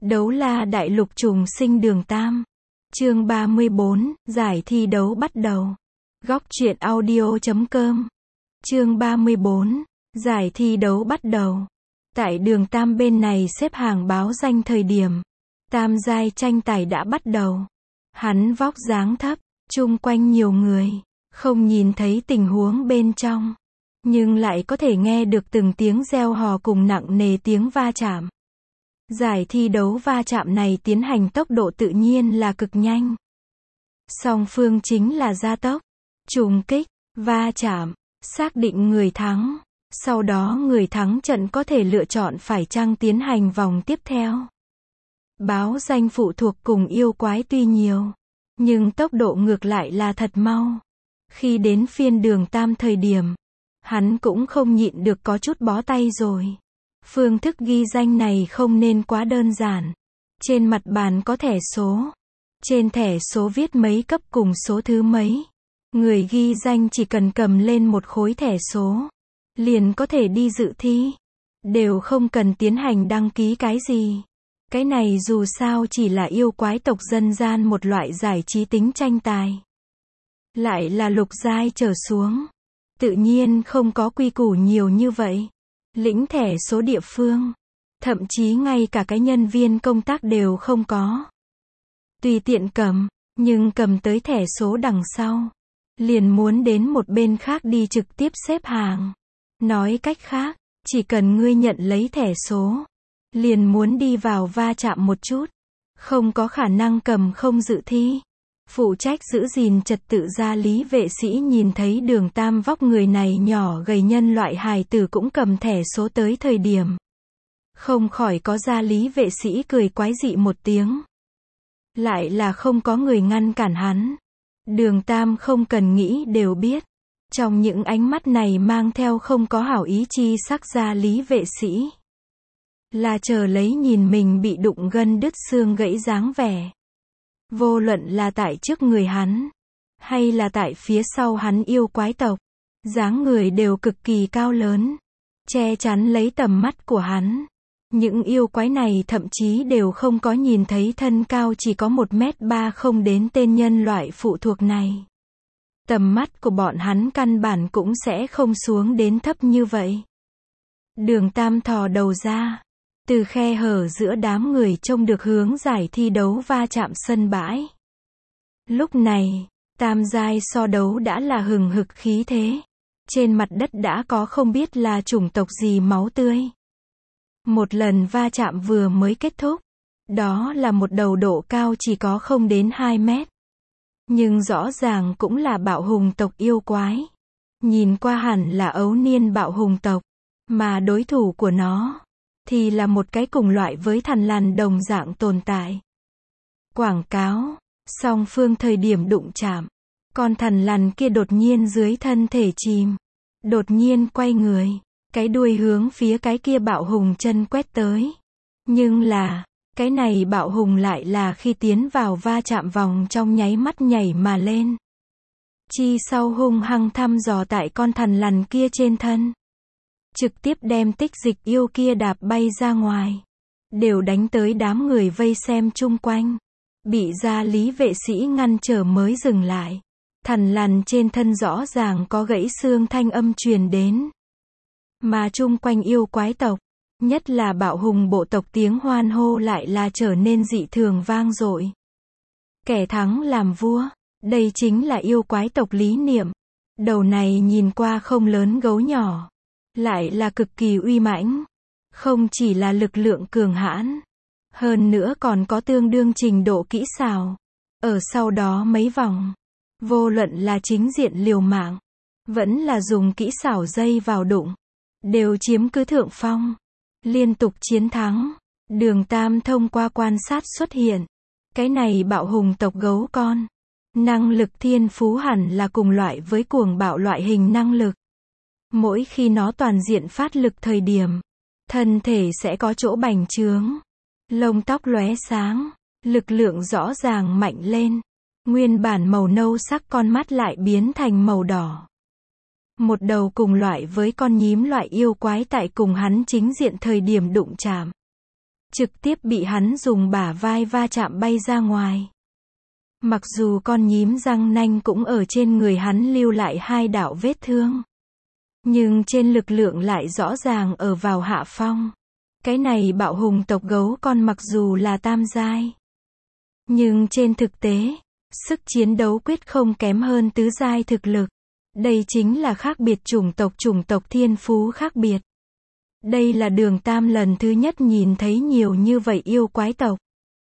Đấu la đại lục trùng sinh đường Tam. Chương 34, giải thi đấu bắt đầu. Góc truyện audio.com. Chương 34, giải thi đấu bắt đầu. Tại đường Tam bên này xếp hàng báo danh thời điểm tam giai tranh tài đã bắt đầu. Hắn vóc dáng thấp, chung quanh nhiều người, không nhìn thấy tình huống bên trong, nhưng lại có thể nghe được từng tiếng reo hò cùng nặng nề tiếng va chạm. Giải thi đấu va chạm này tiến hành tốc độ tự nhiên là cực nhanh. Song phương chính là gia tốc, trùng kích, va chạm, xác định người thắng. Sau đó người thắng trận có thể lựa chọn phải chăng tiến hành vòng tiếp theo. Báo danh phụ thuộc cùng yêu quái tuy nhiều, nhưng tốc độ ngược lại là thật mau. Khi đến phiên đường Tam thời điểm, hắn cũng không nhịn được có chút bó tay rồi. Phương thức ghi danh này không nên quá đơn giản. Trên mặt bàn có thẻ số. Trên thẻ số viết mấy cấp cùng số thứ mấy. Người ghi danh chỉ cần cầm lên một khối thẻ số, liền có thể đi dự thi. Đều không cần tiến hành đăng ký cái gì. Cái này dù sao chỉ là yêu quái tộc dân gian một loại giải trí tính tranh tài. Lại là lục giai trở xuống. Tự nhiên không có quy củ nhiều như vậy. Lĩnh thẻ số địa phương. Thậm chí ngay cả cái nhân viên công tác đều không có. Tùy tiện cầm, nhưng cầm tới thẻ số đằng sau, liền muốn đến một bên khác đi trực tiếp xếp hàng. Nói cách khác, chỉ cần ngươi nhận lấy thẻ số, liền muốn đi vào va chạm một chút. Không có khả năng cầm không dự thi. Phụ trách giữ gìn trật tự gia lý vệ sĩ nhìn thấy đường Tam vóc người này nhỏ gầy nhân loại hài tử cũng cầm thẻ số tới thời điểm, không khỏi có gia lý vệ sĩ cười quái dị một tiếng. Lại là không có người ngăn cản hắn. Đường Tam không cần nghĩ đều biết. Trong những ánh mắt này mang theo không có hảo ý chi sắc gia lý vệ sĩ. Là chờ lấy nhìn mình bị đụng gân đứt xương gãy dáng vẻ. Vô luận là tại trước người hắn, hay là tại phía sau hắn yêu quái tộc, dáng người đều cực kỳ cao lớn, che chắn lấy tầm mắt của hắn. Những yêu quái này thậm chí đều không có nhìn thấy thân cao chỉ có 1m3 không đến tên nhân loại phụ thuộc này. Tầm mắt của bọn hắn căn bản cũng sẽ không xuống đến thấp như vậy. Đường Tam thò đầu ra, từ khe hở giữa đám người trông được hướng giải thi đấu va chạm sân bãi. Lúc này, tam giai so đấu đã là hừng hực khí thế. Trên mặt đất đã có không biết là chủng tộc gì máu tươi. Một lần va chạm vừa mới kết thúc. Đó là một đầu độ cao chỉ có không đến 2 mét. Nhưng rõ ràng cũng là bạo hùng tộc yêu quái. Nhìn qua hẳn là ấu niên bạo hùng tộc. Mà đối thủ của nó thì là một cái cùng loại với thằn lằn đồng dạng tồn tại. Quảng cáo, song phương thời điểm đụng chạm, con thằn lằn kia đột nhiên dưới thân thể chìm, đột nhiên quay người, cái đuôi hướng phía cái kia bạo hùng chân quét tới. Nhưng là, cái này bạo hùng lại là khi tiến vào va chạm vòng trong nháy mắt nhảy mà lên. Chi sau hung hăng thăm dò tại con thằn lằn kia trên thân. Trực tiếp đem tích dịch yêu kia đạp bay ra ngoài. Đều đánh tới đám người vây xem chung quanh. Bị gia lý vệ sĩ ngăn trở mới dừng lại. Thằn lằn trên thân rõ ràng có gãy xương thanh âm truyền đến. Mà chung quanh yêu quái tộc, nhất là bạo hùng bộ tộc tiếng hoan hô lại là trở nên dị thường vang dội. Kẻ thắng làm vua, đây chính là yêu quái tộc lý niệm. Đầu này nhìn qua không lớn gấu nhỏ, lại là cực kỳ uy mãnh. Không chỉ là lực lượng cường hãn, hơn nữa còn có tương đương trình độ kỹ xảo. Ở sau đó mấy vòng, vô luận là chính diện liều mạng, vẫn là dùng kỹ xảo dây vào đụng, đều chiếm cứ thượng phong, liên tục chiến thắng. Đường Tam thông qua quan sát xuất hiện, cái này bạo hùng tộc gấu con, năng lực thiên phú hẳn là cùng loại với cuồng bạo loại hình năng lực. Mỗi khi nó toàn diện phát lực thời điểm, thân thể sẽ có chỗ bành trướng, lông tóc lóe sáng, lực lượng rõ ràng mạnh lên. Nguyên bản màu nâu sắc con mắt lại biến thành màu đỏ. Một đầu cùng loại với con nhím loại yêu quái tại cùng hắn chính diện thời điểm đụng chạm. trực tiếp bị hắn dùng bả vai va chạm bay ra ngoài. Mặc dù con nhím răng nanh cũng ở trên người hắn lưu lại 2 đạo vết thương, nhưng trên lực lượng lại rõ ràng ở vào hạ phong. Cái này bạo hùng tộc gấu con mặc dù là tam giai, nhưng trên thực tế, sức chiến đấu quyết không kém hơn tứ giai thực lực. Đây chính là khác biệt chủng tộc thiên phú khác biệt. Đây là Đường Tam lần thứ nhất nhìn thấy nhiều như vậy yêu quái tộc.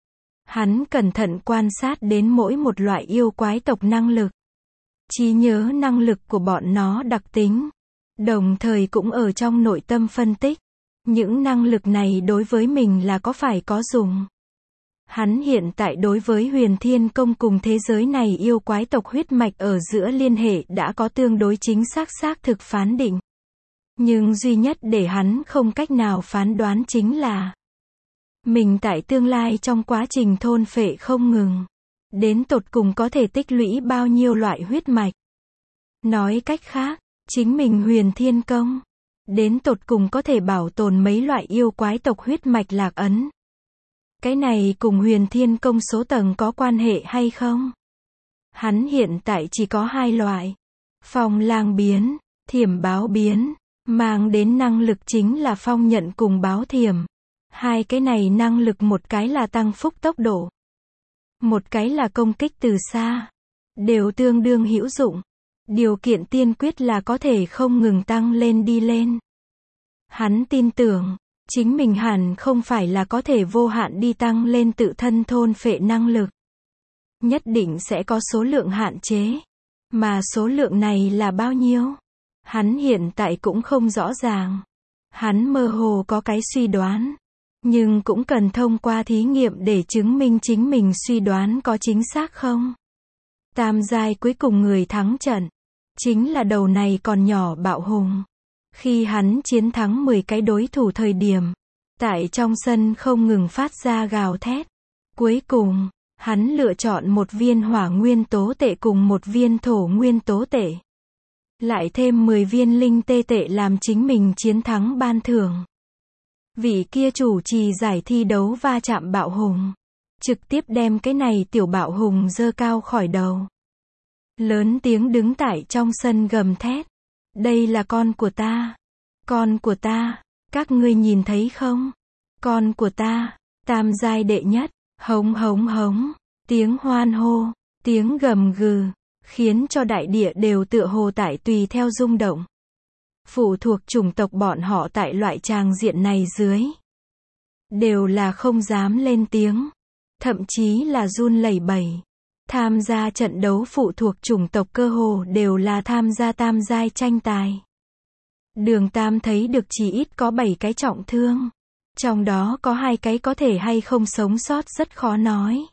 Hắn cẩn thận quan sát đến mỗi một loại yêu quái tộc năng lực, trí nhớ năng lực của bọn nó đặc tính, đồng thời cũng ở trong nội tâm phân tích, những năng lực này đối với mình là có phải có dùng. Hắn hiện tại đối với Huyền Thiên Công cùng thế giới này yêu quái tộc huyết mạch ở giữa liên hệ đã có tương đối chính xác thực phán định. Nhưng duy nhất để hắn không cách nào phán đoán chính là mình tại tương lai trong quá trình thôn phệ không ngừng, đến tột cùng có thể tích lũy bao nhiêu loại huyết mạch. Nói cách khác, chính mình Huyền Thiên Công, đến tột cùng có thể bảo tồn mấy loại yêu quái tộc huyết mạch lạc ấn. Cái này cùng Huyền Thiên Công số tầng có quan hệ hay không? Hắn hiện tại chỉ có 2 loại. Phong lang biến, thiểm báo biến, mang đến năng lực chính là phong nhận cùng báo thiểm. 2 cái này năng lực một cái là tăng phúc tốc độ, một cái là công kích từ xa, đều tương đương hữu dụng. Điều kiện tiên quyết là có thể không ngừng tăng lên đi lên. Hắn tin tưởng, chính mình hẳn không phải là có thể vô hạn đi tăng lên tự thân thôn phệ năng lực. Nhất định sẽ có số lượng hạn chế. Mà số lượng này là bao nhiêu? Hắn hiện tại cũng không rõ ràng. Hắn mơ hồ có cái suy đoán, nhưng cũng cần thông qua thí nghiệm để chứng minh chính mình suy đoán có chính xác không. Tam giai cuối cùng người thắng trận, chính là đầu này còn nhỏ bạo hùng. Khi hắn chiến thắng 10 cái đối thủ thời điểm, tại trong sân không ngừng phát ra gào thét. Cuối cùng, hắn lựa chọn 1 viên hỏa nguyên tố tệ cùng 1 viên thổ nguyên tố tệ. Lại thêm 10 viên linh tê tệ làm chính mình chiến thắng ban thưởng. Vị kia chủ trì giải thi đấu va chạm bạo hùng, trực tiếp đem cái này tiểu bạo hùng giơ cao khỏi đầu. Lớn tiếng đứng tại trong sân gầm thét. Đây là con của ta. Con của ta. Các ngươi nhìn thấy không? Con của ta. Tam giai đệ nhất. Hống hống hống. Tiếng hoan hô. Tiếng gầm gừ. Khiến cho đại địa đều tựa hồ tại tùy theo rung động. Phụ thuộc chủng tộc bọn họ tại loại tràng diện này dưới, đều là không dám lên tiếng. Thậm chí là run lẩy bẩy. Tham gia trận đấu phụ thuộc chủng tộc cơ hồ đều là tham gia tam giai tranh tài. Đường Tam thấy được chỉ ít có 7 cái trọng thương. Trong đó có 2 cái có thể hay không sống sót rất khó nói.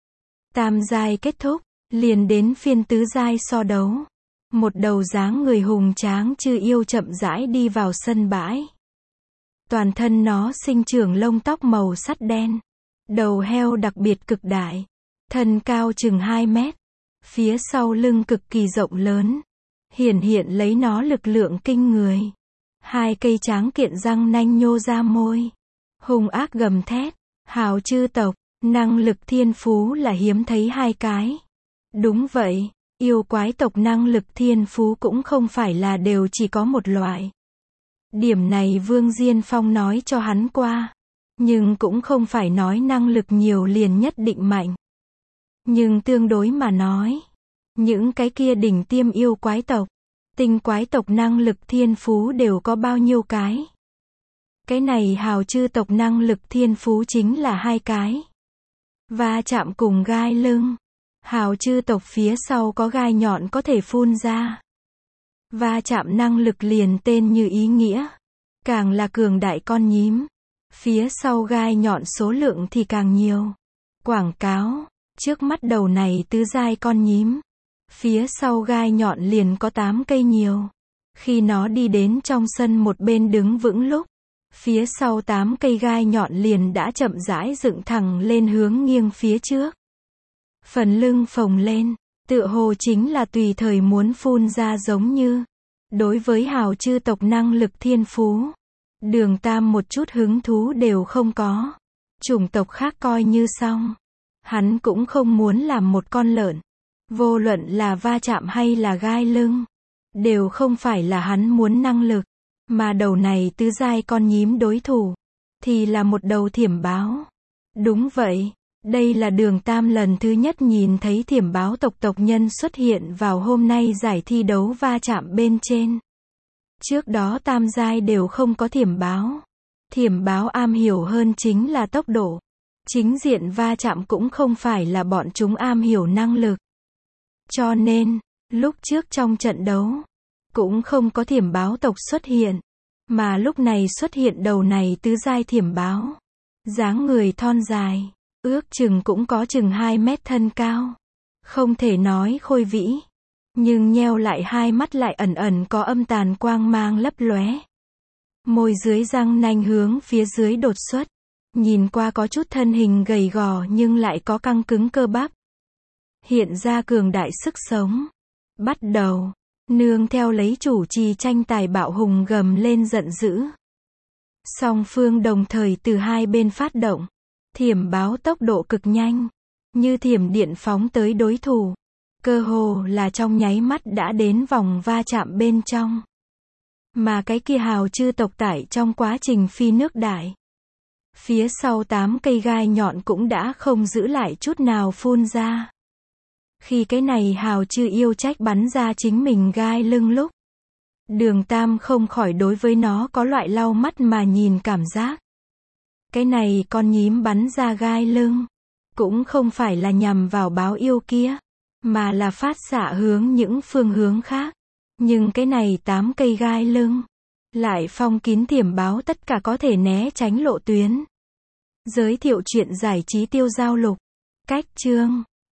Tam giai kết thúc, liền đến phiên tứ giai so đấu. Một đầu dáng người hùng tráng chư yêu chậm rãi đi vào sân bãi. Toàn thân nó sinh trưởng lông tóc màu sắt đen. Đầu heo đặc biệt cực đại. Thân cao chừng 2 mét. Phía sau lưng cực kỳ rộng lớn. Hiển hiện lấy nó lực lượng kinh người. 2 cây tráng kiện răng nanh nhô ra môi. Hung ác gầm thét. Hào chư tộc, năng lực thiên phú là hiếm thấy 2 cái. Đúng vậy, yêu quái tộc năng lực thiên phú cũng không phải là đều chỉ có một loại. Điểm này Vương Diên Phong nói cho hắn qua. Nhưng cũng không phải nói năng lực nhiều liền nhất định mạnh. Nhưng tương đối mà nói, những cái kia đỉnh tiêm yêu quái tộc, tinh quái tộc năng lực thiên phú đều có bao nhiêu cái. Cái này hào chư tộc năng lực thiên phú chính là 2 cái. Va chạm cùng gai lưng. Hào chư tộc phía sau có gai nhọn có thể phun ra. Va chạm năng lực liền tên như ý nghĩa. Càng là cường đại con nhím, phía sau gai nhọn số lượng thì càng nhiều. Quảng cáo, trước mắt đầu này tứ giai con nhím, phía sau gai nhọn liền có 8 cây nhiều. Khi nó đi đến trong sân một bên đứng vững lúc, phía sau 8 cây gai nhọn liền đã chậm rãi dựng thẳng lên hướng nghiêng phía trước. Phần lưng phồng lên, tựa hồ chính là tùy thời muốn phun ra giống như. Đối với hào chư tộc năng lực thiên phú, Đường Tam một chút hứng thú đều không có. Chủng tộc khác coi như xong. Hắn cũng không muốn làm một con lợn. Vô luận là va chạm hay là gai lưng, đều không phải là hắn muốn năng lực. Mà đầu này tứ giai con nhím đối thủ, thì là một đầu thiểm báo. Đúng vậy, đây là Đường Tam lần thứ nhất nhìn thấy thiểm báo tộc nhân xuất hiện vào hôm nay giải thi đấu va chạm bên trên. Trước đó tam giai đều không có thiểm báo. Thiểm báo am hiểu hơn chính là tốc độ. Chính diện va chạm cũng không phải là bọn chúng am hiểu năng lực. Cho nên, lúc trước trong trận đấu, cũng không có thiểm báo tộc xuất hiện. Mà lúc này xuất hiện đầu này tứ giai thiểm báo. Dáng người thon dài, ước chừng cũng có chừng 2 mét thân cao. Không thể nói khôi vĩ, nhưng nheo lại hai mắt lại ẩn ẩn có âm tàn quang mang lấp lóe. Môi dưới răng nanh hướng phía dưới đột xuất. Nhìn qua có chút thân hình gầy gò nhưng lại có căng cứng cơ bắp. Hiện ra cường đại sức sống. Bắt đầu. Nương theo lấy chủ trì tranh tài bạo hùng gầm lên giận dữ. Song phương đồng thời từ hai bên phát động. Thiểm báo tốc độ cực nhanh. Như thiểm điện phóng tới đối thủ. Cơ hồ là trong nháy mắt đã đến vòng va chạm bên trong. Mà cái kia hào chư tộc tại trong quá trình phi nước đại. Phía sau 8 cây gai nhọn cũng đã không giữ lại chút nào phun ra. Khi cái này hào chư yêu trách bắn ra chính mình gai lưng lúc, Đường Tam không khỏi đối với nó có loại lau mắt mà nhìn cảm giác. Cái này con nhím bắn ra gai lưng, cũng không phải là nhằm vào báo yêu kia, mà là phát xạ hướng những phương hướng khác. Nhưng cái này 8 cây gai lưng, lại phong kín thiểm báo tất cả có thể né tránh lộ tuyến. Giới thiệu truyện giải trí Tiêu Giao Lục. Cách chương